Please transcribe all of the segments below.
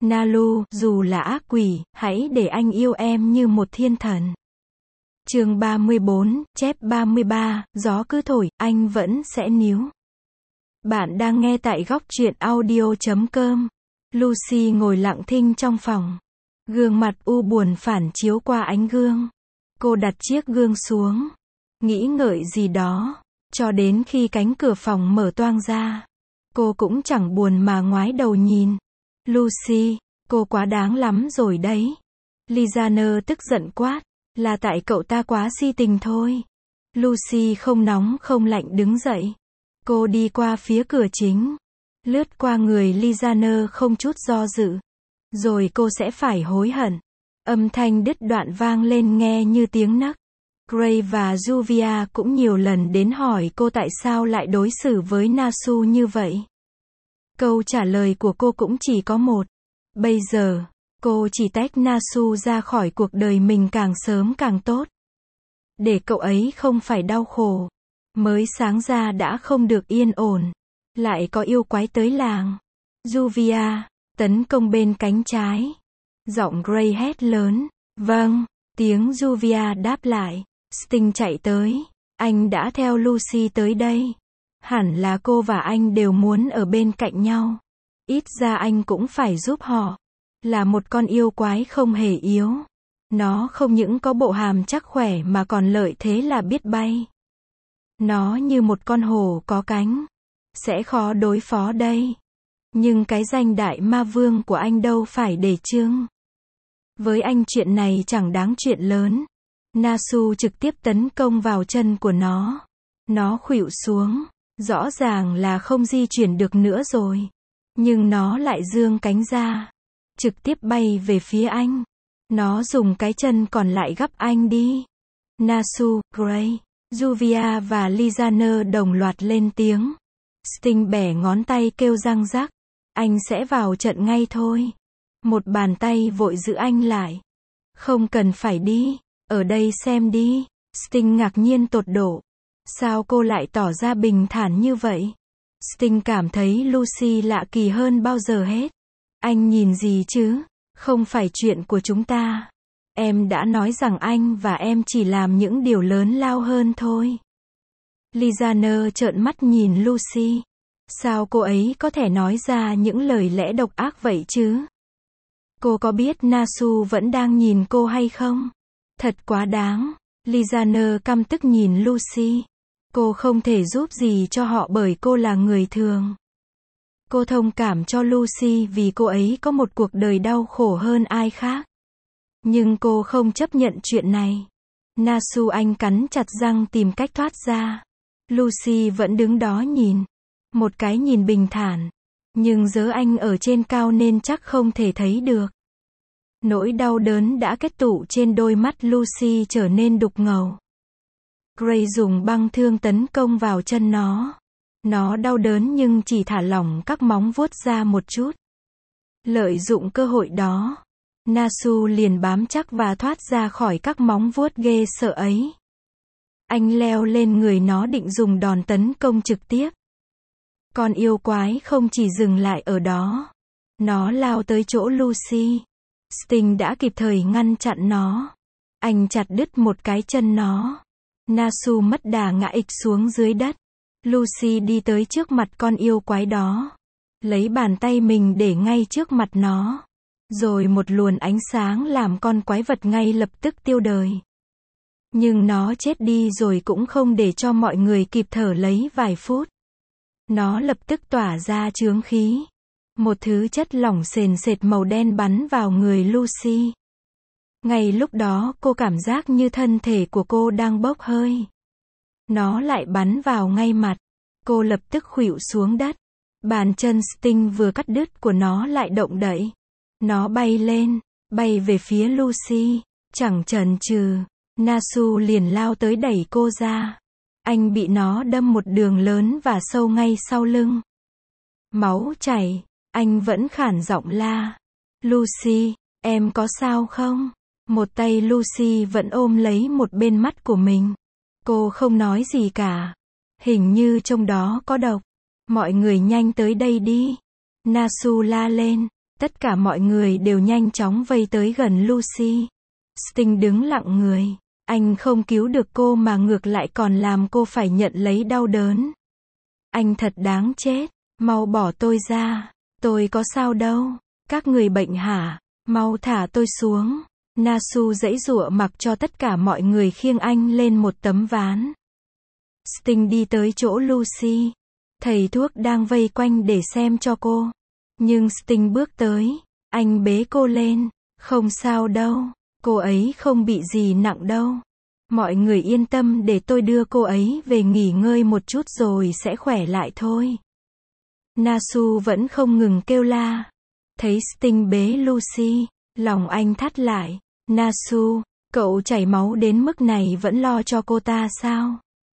Nalu, dù là ác quỷ, hãy để anh yêu em như một thiên thần. Chương 34, chép 33, gió cứ thổi, anh vẫn sẽ níu. Bạn đang nghe tại góc truyện audio.com. Lucy ngồi lặng thinh trong phòng. Gương mặt u buồn phản chiếu qua ánh gương. Cô đặt chiếc gương xuống. Nghĩ ngợi gì đó. Cho đến khi cánh cửa phòng mở toang ra. Cô cũng chẳng buồn mà ngoái đầu nhìn. Lucy, cô quá đáng lắm rồi đấy. Lizaner tức giận quát. Là tại cậu ta quá si tình thôi. Lucy không nóng không lạnh đứng dậy. Cô đi qua phía cửa chính. Lướt qua người Lizaner không chút do dự. Rồi cô sẽ phải hối hận. Âm thanh đứt đoạn vang lên nghe như tiếng nấc. Gray và Juvia cũng nhiều lần đến hỏi cô tại sao lại đối xử với Nasu như vậy. Câu trả lời của cô cũng chỉ có một. Bây giờ, cô chỉ tách Nasu ra khỏi cuộc đời mình càng sớm càng tốt. Để cậu ấy không phải đau khổ. Mới sáng ra đã không được yên ổn. Lại có yêu quái tới làng. Juvia, tấn công bên cánh trái. Giọng Gray hét lớn. Vâng, tiếng Juvia đáp lại. Sting chạy tới. Anh đã theo Lucy tới đây. Hẳn là cô và anh đều muốn ở bên cạnh nhau. Ít ra anh cũng phải giúp họ. Là một con yêu quái không hề yếu. Nó không những có bộ hàm chắc khỏe mà còn lợi thế là biết bay. Nó như một con hổ có cánh. Sẽ khó đối phó đây. Nhưng cái danh đại ma vương của anh đâu phải để chưng. Với anh chuyện này chẳng đáng chuyện lớn. Nasu trực tiếp tấn công vào chân của nó. Nó khuỵu xuống. Rõ ràng là không di chuyển được nữa rồi. Nhưng nó lại giương cánh ra. Trực tiếp bay về phía anh. Nó dùng cái chân còn lại gắp anh đi. Nasu, Gray, Juvia và Lizaner đồng loạt lên tiếng. Sting bẻ ngón tay kêu răng rắc. Anh sẽ vào trận ngay thôi. Một bàn tay vội giữ anh lại. Không cần phải đi. Ở đây xem đi. Sting ngạc nhiên tột độ. Sao cô lại tỏ ra bình thản như vậy? Sting cảm thấy Lucy lạ kỳ hơn bao giờ hết. Anh nhìn gì chứ? Không phải chuyện của chúng ta. Em đã nói rằng anh và em chỉ làm những điều lớn lao hơn thôi. Lizaner trợn mắt nhìn Lucy. Sao cô ấy có thể nói ra những lời lẽ độc ác vậy chứ? Cô có biết Nasu vẫn đang nhìn cô hay không? Thật quá đáng. Lizaner căm tức nhìn Lucy. Cô không thể giúp gì cho họ bởi cô là người thường. Cô thông cảm cho Lucy vì cô ấy có một cuộc đời đau khổ hơn ai khác. Nhưng cô không chấp nhận chuyện này. Nasu, anh cắn chặt răng tìm cách thoát ra. Lucy vẫn đứng đó nhìn. Một cái nhìn bình thản. Nhưng giờ anh ở trên cao nên chắc không thể thấy được. Nỗi đau đớn đã kết tụ trên đôi mắt Lucy trở nên đục ngầu. Gray dùng băng thương tấn công vào chân nó. Nó đau đớn nhưng chỉ thả lỏng các móng vuốt ra một chút. Lợi dụng cơ hội đó, Nasu liền bám chắc và thoát ra khỏi các móng vuốt ghê sợ ấy. Anh leo lên người nó định dùng đòn tấn công trực tiếp. Con yêu quái không chỉ dừng lại ở đó. Nó lao tới chỗ Lucy. Sting đã kịp thời ngăn chặn nó. Anh chặt đứt một cái chân nó. Nasu mất đà ngã ịch xuống dưới đất. Lucy đi tới trước mặt con yêu quái đó. Lấy bàn tay mình để ngay trước mặt nó. Rồi một luồng ánh sáng làm con quái vật ngay lập tức tiêu đời. Nhưng nó chết đi rồi cũng không để cho mọi người kịp thở lấy vài phút. Nó lập tức tỏa ra chướng khí. Một thứ chất lỏng sền sệt màu đen bắn vào người Lucy. Ngay lúc đó cô cảm giác như thân thể của cô đang bốc hơi. Nó lại bắn vào ngay mặt. Cô lập tức khuỵu xuống đất. Bàn chân Sting vừa cắt đứt của nó lại động đậy. Nó bay lên, bay về phía Lucy. Chẳng chần chừ, Nasu liền lao tới đẩy cô ra. Anh bị nó đâm một đường lớn và sâu ngay sau lưng. Máu chảy, anh vẫn khản giọng la. Lucy, em có sao không? Một tay Lucy vẫn ôm lấy một bên mắt của mình. Cô không nói gì cả. Hình như trong đó có độc. Mọi người nhanh tới đây đi. Nasu la lên. Tất cả mọi người đều nhanh chóng vây tới gần Lucy. Sting đứng lặng người. Anh không cứu được cô mà ngược lại còn làm cô phải nhận lấy đau đớn. Anh thật đáng chết. Mau bỏ tôi ra. Tôi có sao đâu. Các người bệnh hả? Mau thả tôi xuống. Nasu giãy giụa mặc cho tất cả mọi người khiêng anh lên một tấm ván. Sting đi tới chỗ Lucy. Thầy thuốc đang vây quanh để xem cho cô. Nhưng Sting bước tới. Anh bế cô lên. Không sao đâu. Cô ấy không bị gì nặng đâu. Mọi người yên tâm để tôi đưa cô ấy về nghỉ ngơi một chút rồi sẽ khỏe lại thôi. Nasu vẫn không ngừng kêu la. Thấy Sting bế Lucy, lòng anh thắt lại. Nasu, cậu chảy máu đến mức này vẫn lo cho cô ta sao?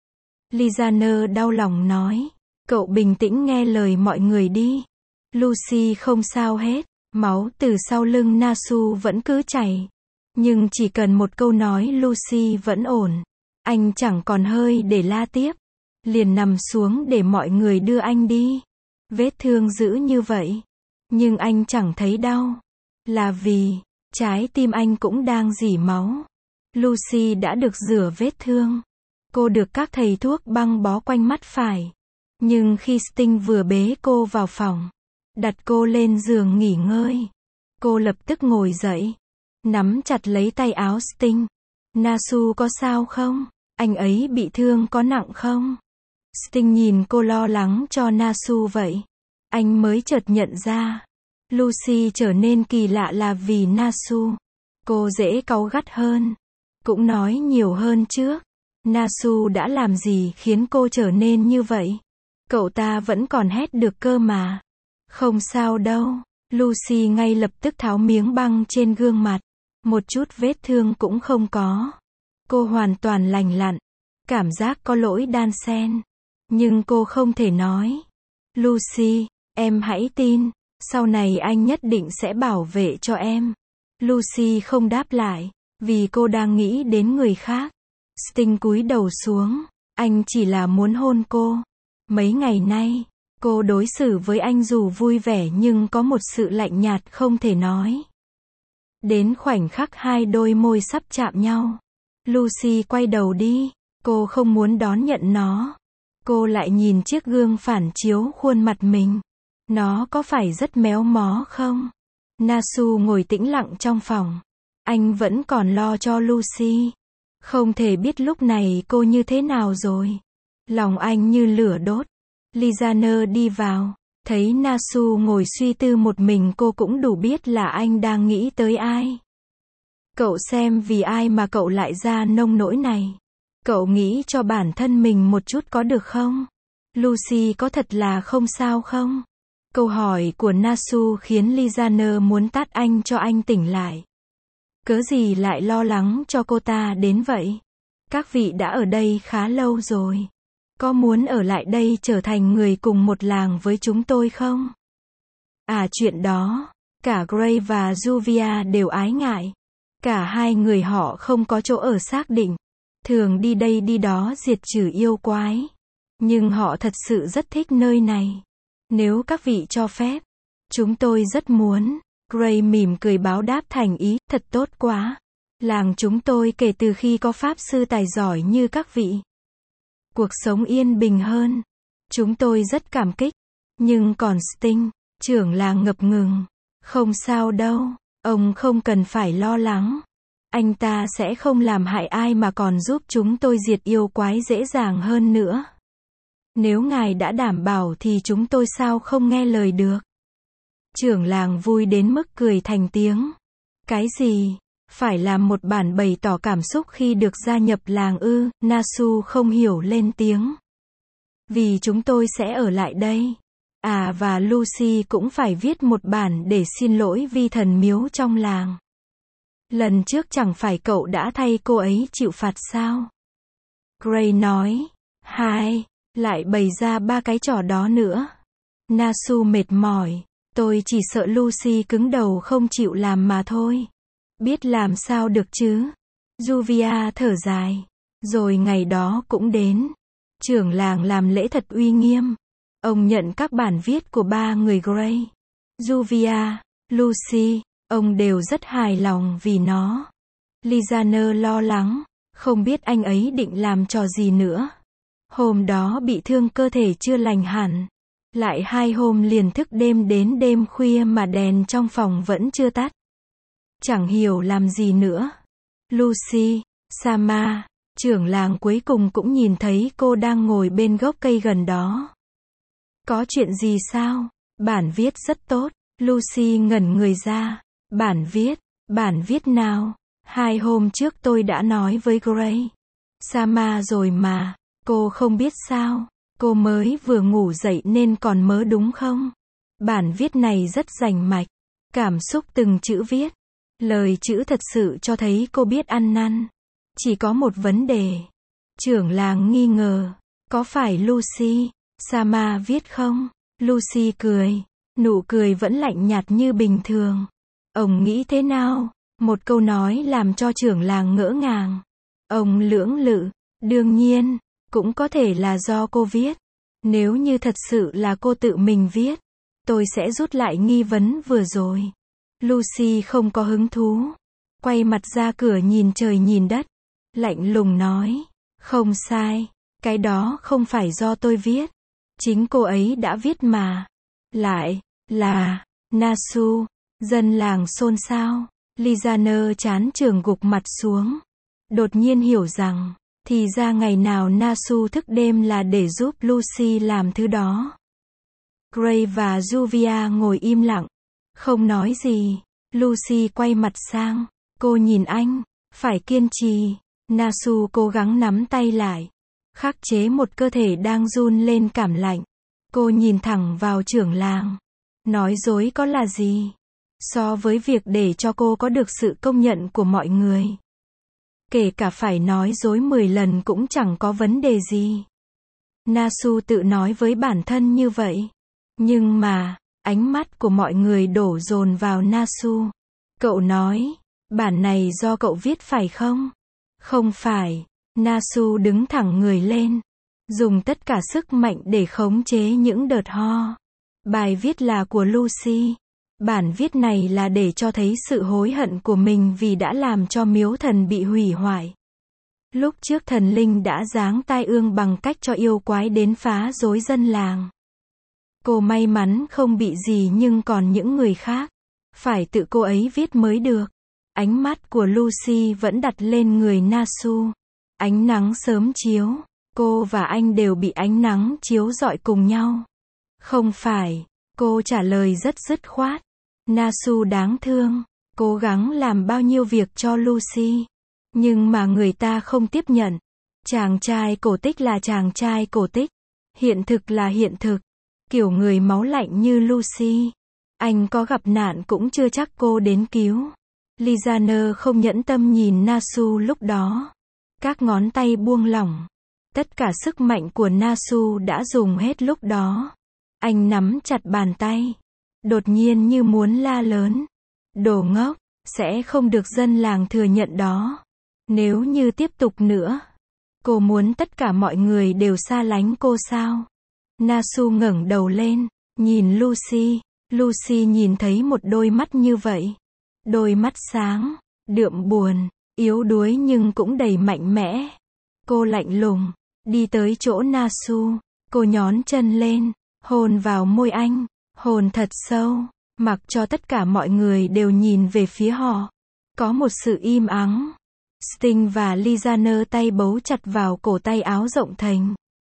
Lizaner đau lòng nói. Cậu bình tĩnh nghe lời mọi người đi. Lucy không sao hết. Máu từ sau lưng Nasu vẫn cứ chảy. Nhưng chỉ cần một câu nói Lucy vẫn ổn. Anh chẳng còn hơi để la tiếp. Liền nằm xuống để mọi người đưa anh đi. Vết thương dữ như vậy. Nhưng anh chẳng thấy đau. Là vì, trái tim anh cũng đang rỉ máu. Lucy đã được rửa vết thương. Cô được các thầy thuốc băng bó quanh mắt phải. Nhưng khi Sting vừa bế cô vào phòng, đặt cô lên giường nghỉ ngơi, cô lập tức ngồi dậy, nắm chặt lấy tay áo Sting. Nasu có sao không? Anh ấy bị thương có nặng không? Sting nhìn cô lo lắng cho Nasu vậy. Anh mới chợt nhận ra. Lucy trở nên kỳ lạ là vì Nasu. Cô dễ cáu gắt hơn. Cũng nói nhiều hơn trước. Nasu đã làm gì khiến cô trở nên như vậy? Cậu ta vẫn còn hét được cơ mà. Không sao đâu. Lucy ngay lập tức tháo miếng băng trên gương mặt. Một chút vết thương cũng không có. Cô hoàn toàn lành lặn. Cảm giác có lỗi đan xen. Nhưng cô không thể nói. Lucy, em hãy tin. Sau này anh nhất định sẽ bảo vệ cho em. Lucy không đáp lại. Vì cô đang nghĩ đến người khác. Sting cúi đầu xuống. Anh chỉ là muốn hôn cô. Mấy ngày nay, cô đối xử với anh dù vui vẻ nhưng có một sự lạnh nhạt không thể nói. Đến khoảnh khắc hai đôi môi sắp chạm nhau. Lucy quay đầu đi. Cô không muốn đón nhận nó. Cô lại nhìn chiếc gương phản chiếu khuôn mặt mình. Nó có phải rất méo mó không? Nasu ngồi tĩnh lặng trong phòng. Anh vẫn còn lo cho Lucy. Không thể biết lúc này cô như thế nào rồi. Lòng anh như lửa đốt. Lizaner đi vào. Thấy Nasu ngồi suy tư một mình cô cũng đủ biết là anh đang nghĩ tới ai. Cậu xem vì ai mà cậu lại ra nông nỗi này. Cậu nghĩ cho bản thân mình một chút có được không? Lucy có thật là không sao không? Câu hỏi của Nasu khiến Lizaner muốn tát anh cho anh tỉnh lại. Cớ gì lại lo lắng cho cô ta đến vậy? Các vị đã ở đây khá lâu rồi. Có muốn ở lại đây trở thành người cùng một làng với chúng tôi không? À chuyện đó, cả Gray và Juvia đều ái ngại. Cả hai người họ không có chỗ ở xác định. Thường đi đây đi đó diệt trừ yêu quái. Nhưng họ thật sự rất thích nơi này. Nếu các vị cho phép, chúng tôi rất muốn. Gray mỉm cười báo đáp thành ý, thật tốt quá. Làng chúng tôi kể từ khi có pháp sư tài giỏi như các vị. Cuộc sống yên bình hơn. Chúng tôi rất cảm kích. Nhưng còn Sting, trưởng làng ngập ngừng. Không sao đâu, ông không cần phải lo lắng. Anh ta sẽ không làm hại ai mà còn giúp chúng tôi diệt yêu quái dễ dàng hơn nữa. Nếu ngài đã đảm bảo thì chúng tôi sao không nghe lời được. Trưởng làng vui đến mức cười thành tiếng. Cái gì? Phải làm một bản bày tỏ cảm xúc khi được gia nhập làng ư? Nasu không hiểu lên tiếng. Vì chúng tôi sẽ ở lại đây. À và Lucy cũng phải viết một bản để xin lỗi vi thần miếu trong làng. Lần trước chẳng phải cậu đã thay cô ấy chịu phạt sao? Gray nói. Hai, lại bày ra ba cái trò đó nữa. Nasu mệt mỏi. Tôi chỉ sợ Lucy cứng đầu không chịu làm mà thôi. Biết làm sao được chứ? Juvia thở dài. Rồi ngày đó cũng đến. Trưởng làng làm lễ thật uy nghiêm. Ông nhận các bản viết của ba người Gray. Juvia, Lucy, ông đều rất hài lòng vì nó. Lizaner lo lắng, không biết anh ấy định làm trò gì nữa. Hôm đó bị thương cơ thể chưa lành hẳn. Lại 2 hôm liền thức đêm đến đêm khuya mà đèn trong phòng vẫn chưa tắt. Chẳng hiểu làm gì nữa. Lucy, Sama, trưởng làng cuối cùng cũng nhìn thấy cô đang ngồi bên gốc cây gần đó. Có chuyện gì sao? Bản viết rất tốt. Lucy ngẩn người ra. Bản viết nào? 2 hôm trước tôi đã nói với Gray. Sama rồi mà, cô không biết sao? Cô mới vừa ngủ dậy nên còn mớ đúng không? Bản viết này rất rành mạch. Cảm xúc từng chữ viết. Lời chữ thật sự cho thấy cô biết ăn năn. Chỉ có một vấn đề. Trưởng làng nghi ngờ. Có phải Lucy, Sama viết không? Lucy cười. Nụ cười vẫn lạnh nhạt như bình thường. Ông nghĩ thế nào? Một câu nói làm cho trưởng làng ngỡ ngàng. Ông lưỡng lự. Đương nhiên, cũng có thể là do cô viết. Nếu như thật sự là cô tự mình viết, tôi sẽ rút lại nghi vấn vừa rồi. Lucy không có hứng thú. Quay mặt ra cửa nhìn trời nhìn đất. Lạnh lùng nói. Không sai. Cái đó không phải do tôi viết. Chính cô ấy đã viết mà. Lại là Nasu. Dân làng xôn xao. Lizaner chán trường gục mặt xuống. Đột nhiên hiểu rằng, thì ra ngày nào Nasu thức đêm là để giúp Lucy làm thứ đó. Gray và Juvia ngồi im lặng. Không nói gì. Lucy quay mặt sang. Cô nhìn anh. Phải kiên trì. Nasu cố gắng nắm tay lại. Khắc chế một cơ thể đang run lên cảm lạnh. Cô nhìn thẳng vào trưởng làng. Nói dối có là gì? So với việc để cho cô có được sự công nhận của mọi người. Kể cả phải nói dối 10 lần cũng chẳng có vấn đề gì. Nasu tự nói với bản thân như vậy. Nhưng mà, ánh mắt của mọi người đổ dồn vào Nasu. Cậu nói, bản này do cậu viết phải không? Không phải. Nasu đứng thẳng người lên. Dùng tất cả sức mạnh để khống chế những đợt ho. Bài viết là của Lucy. Bản viết này là để cho thấy sự hối hận của mình vì đã làm cho miếu thần bị hủy hoại. Lúc trước thần linh đã giáng tai ương bằng cách cho yêu quái đến phá rối dân làng. Cô may mắn không bị gì nhưng còn những người khác. Phải tự cô ấy viết mới được. Ánh mắt của Lucy vẫn đặt lên người Nasu. Ánh nắng sớm chiếu. Cô và anh đều bị ánh nắng chiếu rọi cùng nhau. Không phải. Cô trả lời rất dứt khoát. Nasu đáng thương. Cố gắng làm bao nhiêu việc cho Lucy. Nhưng mà người ta không tiếp nhận. Chàng trai cổ tích là chàng trai cổ tích. Hiện thực là hiện thực. Kiểu người máu lạnh như Lucy. Anh có gặp nạn cũng chưa chắc cô đến cứu. Lizaner không nhẫn tâm nhìn Nasu lúc đó. Các ngón tay buông lỏng. Tất cả sức mạnh của Nasu đã dùng hết lúc đó. Anh nắm chặt bàn tay. Đột nhiên như muốn la lớn. Đồ ngốc, sẽ không được dân làng thừa nhận đó. Nếu như tiếp tục nữa. Cô muốn tất cả mọi người đều xa lánh cô sao? Nasu ngẩng đầu lên, nhìn Lucy. Lucy nhìn thấy một đôi mắt như vậy. Đôi mắt sáng, đượm buồn, yếu đuối nhưng cũng đầy mạnh mẽ. Cô lạnh lùng, đi tới chỗ Nasu. Cô nhón chân lên, hôn vào môi anh. Hôn thật sâu, mặc cho tất cả mọi người đều nhìn về phía họ. Có một sự im ắng. Sting và Lizaner tay bấu chặt vào cổ tay áo rộng thềnh.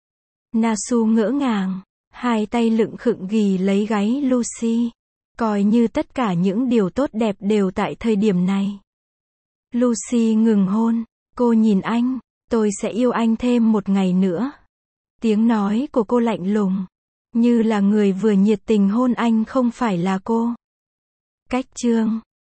Nasu ngỡ ngàng, hai tay lựng khựng ghì lấy gáy Lucy. Coi như tất cả những điều tốt đẹp đều tại thời điểm này. Lucy ngừng hôn, cô nhìn anh, tôi sẽ yêu anh thêm một ngày nữa. Tiếng nói của cô lạnh lùng. Như là người vừa nhiệt tình hôn anh không phải là cô. Cách chương